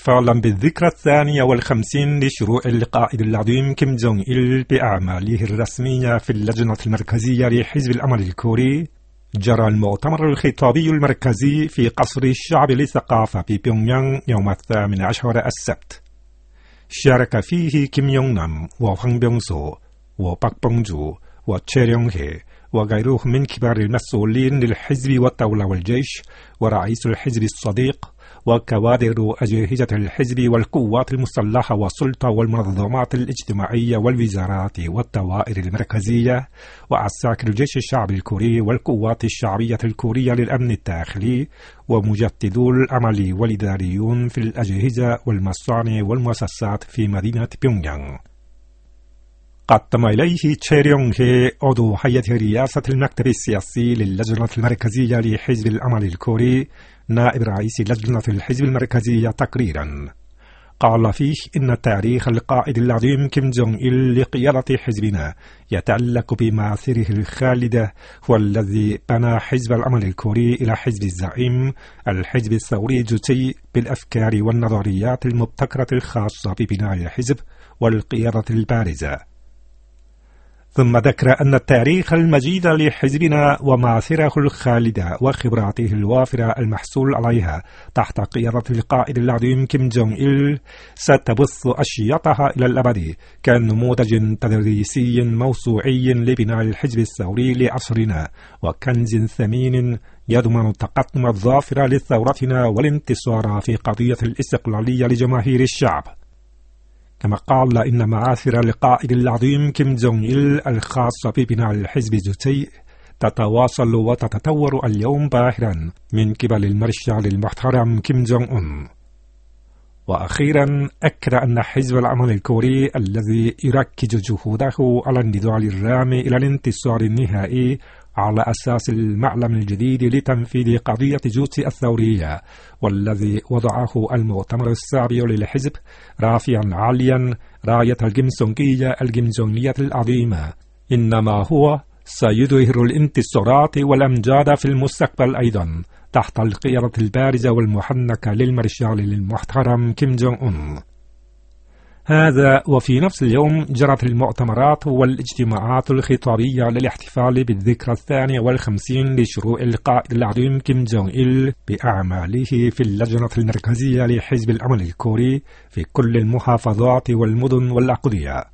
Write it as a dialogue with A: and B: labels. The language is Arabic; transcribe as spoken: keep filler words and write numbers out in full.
A: احتفالا بالذكرى الثانية والخمسين لشروع القائد العظيم كيم جونغ إل بأعماله الرسمية في اللجنة المركزية لحزب الأمل الكوري، جرى المؤتمر الخطابي المركزي في قصر الشعب للثقافة ببيونغ يانغ يوم الثامن عشر السبت. شارك فيه كيم يونغ نام وهوang بيونغ-سو وباك بونج-جو وتشي ريونغ-هي وغيرهم من كبار المسؤولين للحزب والدولة والجيش ورئيس الحزب الصديق وكوادر أجهزة الحزب والقوات المسلحة والسلطة والمنظمات الاجتماعية والوزارات والدوائر المركزية وعساكر الجيش الشعبي الكوري والقوات الشعبية الكورية للأمن الداخلي ومجددو العمل والإداريون في الأجهزة والمصانع والمؤسسات في مدينة بيونغ يانغ. قدم إليه تشي ريونغ-هي عضو هيئة رئاسة المكتب السياسي للجنة المركزية لحزب الأمل الكوري نائب رئيس لجنة الحزب المركزية تقريرا قال فيه إن تاريخ القائد العظيم كيم جونغ إل لقيادة حزبنا يتعلق بمآثره الخالدة، هو الذي بنى حزب الأمل الكوري إلى حزب الزعيم الحزب الثوري جوتشي بالأفكار والنظريات المبتكرة الخاصة ببناء الحزب والقيادة البارزة. ثم ذكر أن التاريخ المجيد لحزبنا ومآثره الخالدة وخبراته الوافرة المحصول عليها تحت قيادة القائد العظيم كيم جونغ إل ستبث أشيطها إلى الأبد كنموذج تدريسي موسوعي لبناء الحزب الثوري لعصرنا وكنز ثمين يضمن التقدم الظافر لثورتنا والانتصار في قضية الاستقلالية لجماهير الشعب. كما قال إن مآثر القائد العظيم كيم جونغ إل الخاصة ببناء الحزب جوتشي تتواصل وتتطور اليوم باهرا من قبل المارشال المحترم كيم جونغ أون. وأخيرا أكد أن حزب الأمل الكوري الذي يركز جهوده على النضال الرامي إلى الانتصار النهائي على أساس المعلم الجديد لتنفيذ قضية جوتشي الثورية، والذي وضعه المؤتمر السابع للحزب رافعا عاليا راية الجيمسونغية الجيمجونغية العظيمة، إنما هو سيظهر الانتصارات والأمجاد في المستقبل أيضا تحت القيادة البارزة والمحنكة للمارشال المحترم كيم جونغ أون. هذا وفي نفس اليوم جرت المؤتمرات والاجتماعات الخطابية للاحتفال بالذكرى الثانية والخمسين لشروع القائد العظيم كيم جونغ إل بأعماله في اللجنة المركزية لحزب الأمل الكوري في كل المحافظات والمدن والأقضية.